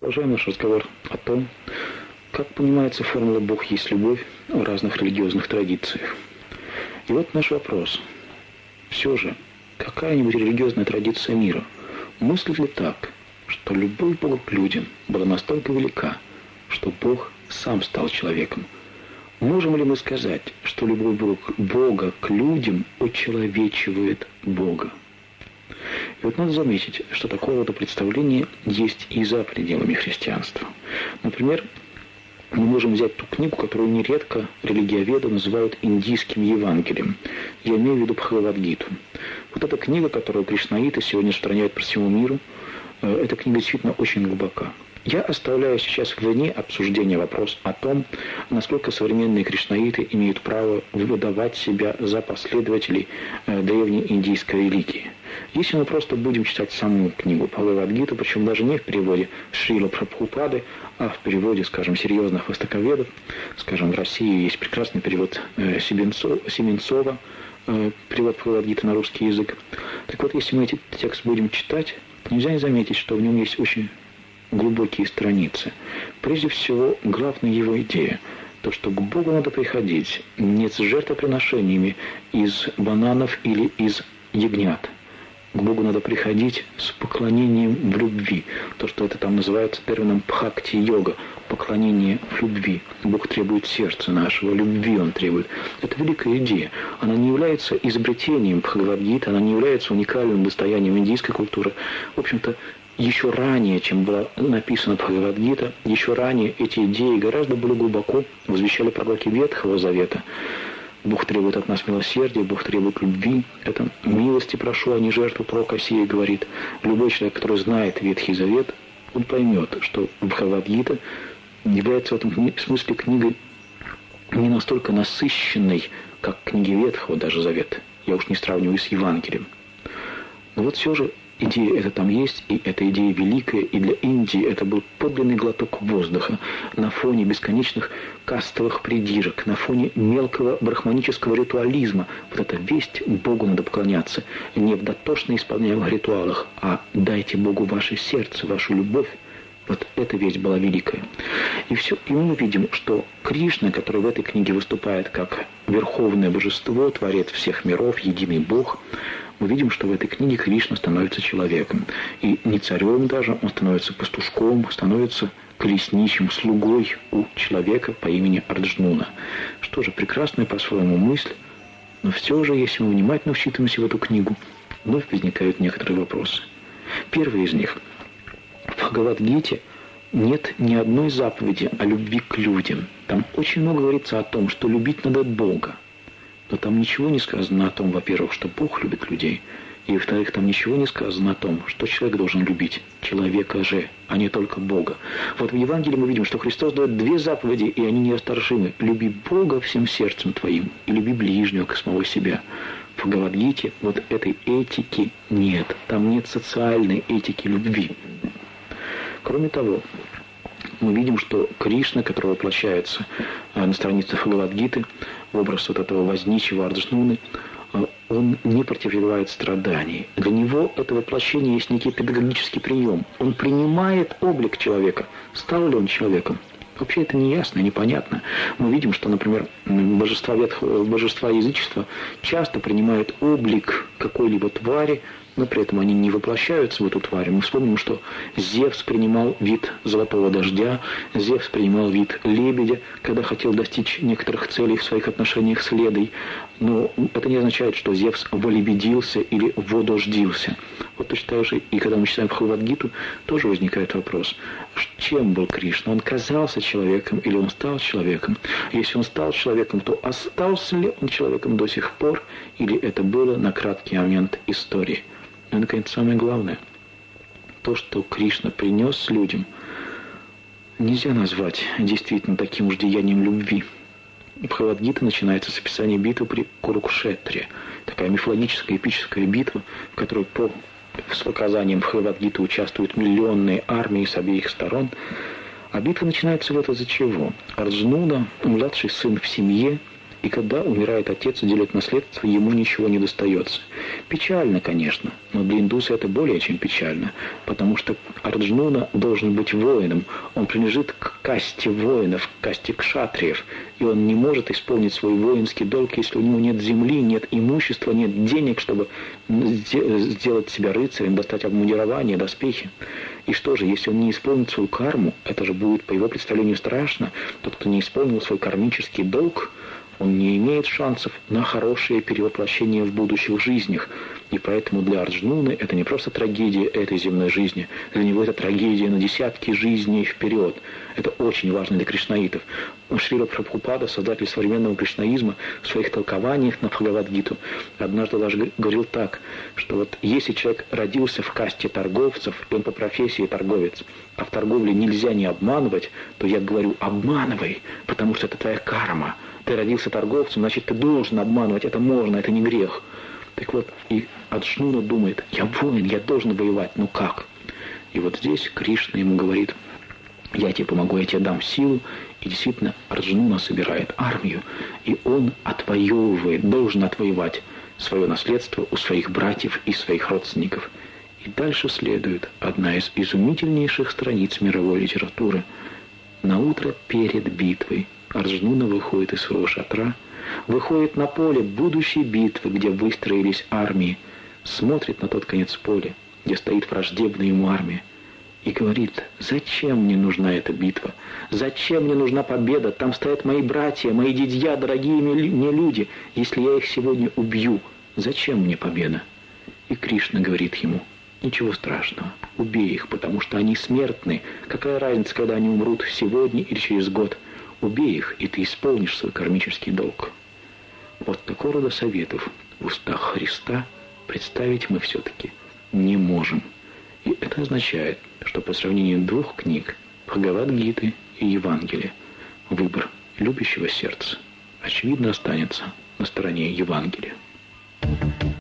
Продолжаем наш разговор о том, как понимается формула «Бог есть любовь» в разных религиозных традициях. И вот наш вопрос. Все же, какая-нибудь религиозная традиция мира мыслит ли так, что любовь Бога к людям была настолько велика, что Бог сам стал человеком? Можем ли мы сказать, что любовь Бога к людям очеловечивает Бога? И вот надо заметить, что такого рода представление есть и за пределами христианства. Например, мы можем взять ту книгу, которую нередко религиоведы называют индийским Евангелием. Я имею в виду Бхагавад-гиту. Вот эта книга, которую кришнаиты сегодня распространяют по всему миру, эта книга действительно очень глубока. Я оставляю сейчас вне обсуждения вопрос о том, насколько современные кришнаиты имеют право выдавать себя за последователей древней индийской религии. Если мы просто будем читать саму книгу Бхагавад-гиту, причем даже не в переводе Шрила Прабхупады, а в переводе, скажем, серьезных востоковедов, скажем, в России есть прекрасный перевод Семенцова, перевод Бхагавад-гиты на русский язык. Так вот, если мы этот текст будем читать, нельзя не заметить, что в нем есть очень глубокие страницы. Прежде всего, главная его идея – то, что к Богу надо приходить не с жертвоприношениями из бананов или из ягнят. К Богу надо приходить с поклонением в любви. То, что это там называется термином бхакти-йога – поклонение в любви. Бог требует сердца нашего, любви Он требует. Это великая идея. Она не является изобретением Бхагавад-гиты, она не является уникальным достоянием индийской культуры. В общем-то, еще ранее, чем была написана Бхагавад-гита, еще ранее эти идеи гораздо более глубоко возвещали пророки Ветхого Завета. Бог требует от нас милосердия, Бог требует любви. Это милости прошу, а не жертву. Пророк Осия говорит. Любой человек, который знает Ветхий Завет, он поймет, что Бхагавад-гита является в этом смысле книгой не настолько насыщенной, как книги Ветхого даже Завета. Я уж не сравниваю с Евангелием. Но вот все же идея эта там есть, и эта идея великая, и для Индии это был подлинный глоток воздуха на фоне бесконечных кастовых придирок, на фоне мелкого брахманического ритуализма. Вот эта весть Богу надо поклоняться, не в дотошно исполняемых ритуалах, а дайте Богу ваше сердце, вашу любовь. Вот эта весть была великая. И мы видим, что Кришна, который в этой книге выступает как верховное божество, творец всех миров, единый Бог, мы видим, что в этой книге Кришна становится человеком. И не царем даже, он становится пастушком, становится колесничим, слугой у человека по имени Арджнуна. Что же, прекрасная по-своему мысль, но все же, если мы внимательно вчитываемся в эту книгу, вновь возникают некоторые вопросы. Первый из них. В Бхагавад-гите нет ни одной заповеди о любви к людям. Там очень много говорится о том, что любить надо Бога. Но там ничего не сказано о том, во-первых, что Бог любит людей, и, во-вторых, там ничего не сказано о том, что человек должен любить человека же, а не только Бога. Вот в Евангелии мы видим, что Христос дает две заповеди, и они неосторжимы. «Люби Бога всем сердцем твоим, и люби ближнего, как самого себя». В Бхагавад-гите вот этой этики нет. Там нет социальной этики любви. Кроме того, мы видим, что Кришна, который воплощается на страницах Бхагавад-гиты, в образ вот этого возничего Арджнуны, он не претерпевает страданий. Для него это воплощение есть некий педагогический прием. Он принимает облик человека. Стал ли он человеком? Вообще это не ясно, непонятно. Мы видим, что, например, божества язычества часто принимают облик какой-либо твари, но при этом они не воплощаются в эту тварь. Мы вспомним, что Зевс принимал вид золотого дождя, Зевс принимал вид лебедя, когда хотел достичь некоторых целей в своих отношениях с Ледой. Но это не означает, что Зевс волебедился или водождился. Вот точно так же, и когда мы читаем Бхагавад-гиту, тоже возникает вопрос, чем был Кришна? Он казался человеком или он стал человеком? Если он стал человеком, то остался ли он человеком до сих пор, или это было на краткий момент истории? И, наконец, самое главное, то, что Кришна принес людям, нельзя назвать действительно таким уж деянием любви. Бхагавад-гита начинается с описания битвы при Курукшетре. Такая мифологическая эпическая битва, в которой по показаниям Бхагавад-гиты участвуют миллионные армии с обеих сторон. А битва начинается вот из-за чего. Арджнуна, младший сын в семье, И когда умирает отец и делит наследство, ему ничего не достается. Печально, конечно, но для индуса это более чем печально, потому что Арджуна должен быть воином. Он принадлежит к касте воинов, к касте кшатриев, и он не может исполнить свой воинский долг, если у него нет земли, нет имущества, нет денег, чтобы сделать себя рыцарем, достать обмундирование, доспехи. И что же, если он не исполнит свою карму, это же будет, по его представлению, страшно. Тот, кто не исполнил свой кармический долг, он не имеет шансов на хорошее перевоплощение в будущих жизнях. И поэтому для Арджуны это не просто трагедия этой земной жизни. Для него это трагедия на десятки жизней вперед. Это очень важно для кришнаитов. Шрила Прабхупада, создатель современного кришнаизма, в своих толкованиях на Бхагавад-гиту однажды даже говорил так, что вот если человек родился в касте торговцев, и он по профессии торговец, а в торговле нельзя не обманывать, то я говорю, обманывай, потому что это твоя карма. Ты родился торговцем, значит, ты должен обманывать, это можно, это не грех. Так вот, и Арджуна думает, я воин, я должен воевать, ну как? И вот здесь Кришна ему говорит, я тебе помогу, я тебе дам силу. И действительно, Арджуна собирает армию, и он отвоевывает, должен отвоевать свое наследство у своих братьев и своих родственников. И дальше следует одна из изумительнейших страниц мировой литературы. На утро перед битвой Арджуна выходит из своего шатра, выходит на поле будущей битвы, где выстроились армии, смотрит на тот конец поля, где стоит враждебная ему армия, и говорит, зачем мне нужна эта битва? Зачем мне нужна победа? Там стоят мои братья, мои дядья, дорогие мне люди. Если я их сегодня убью, зачем мне победа? И Кришна говорит ему, ничего страшного, убей их, потому что они смертны. Какая разница, когда они умрут сегодня или через год? Убей их, и ты исполнишь свой кармический долг. Вот такого рода советов в устах Христа представить мы все-таки не можем. И это означает, что по сравнению двух книг, Бхагавад-гиты и Евангелия, выбор любящего сердца, очевидно, останется на стороне Евангелия.